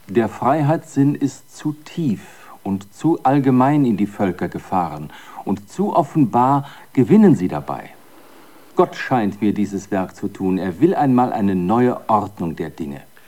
Der Freiheitssinn ist zu tief und zu allgemein in die Völker gefahren, und zu offenbar gewinnen sie dabei. Gott scheint mir dieses Werk zu tun. Er will einmal eine neue Ordnung der Dinge.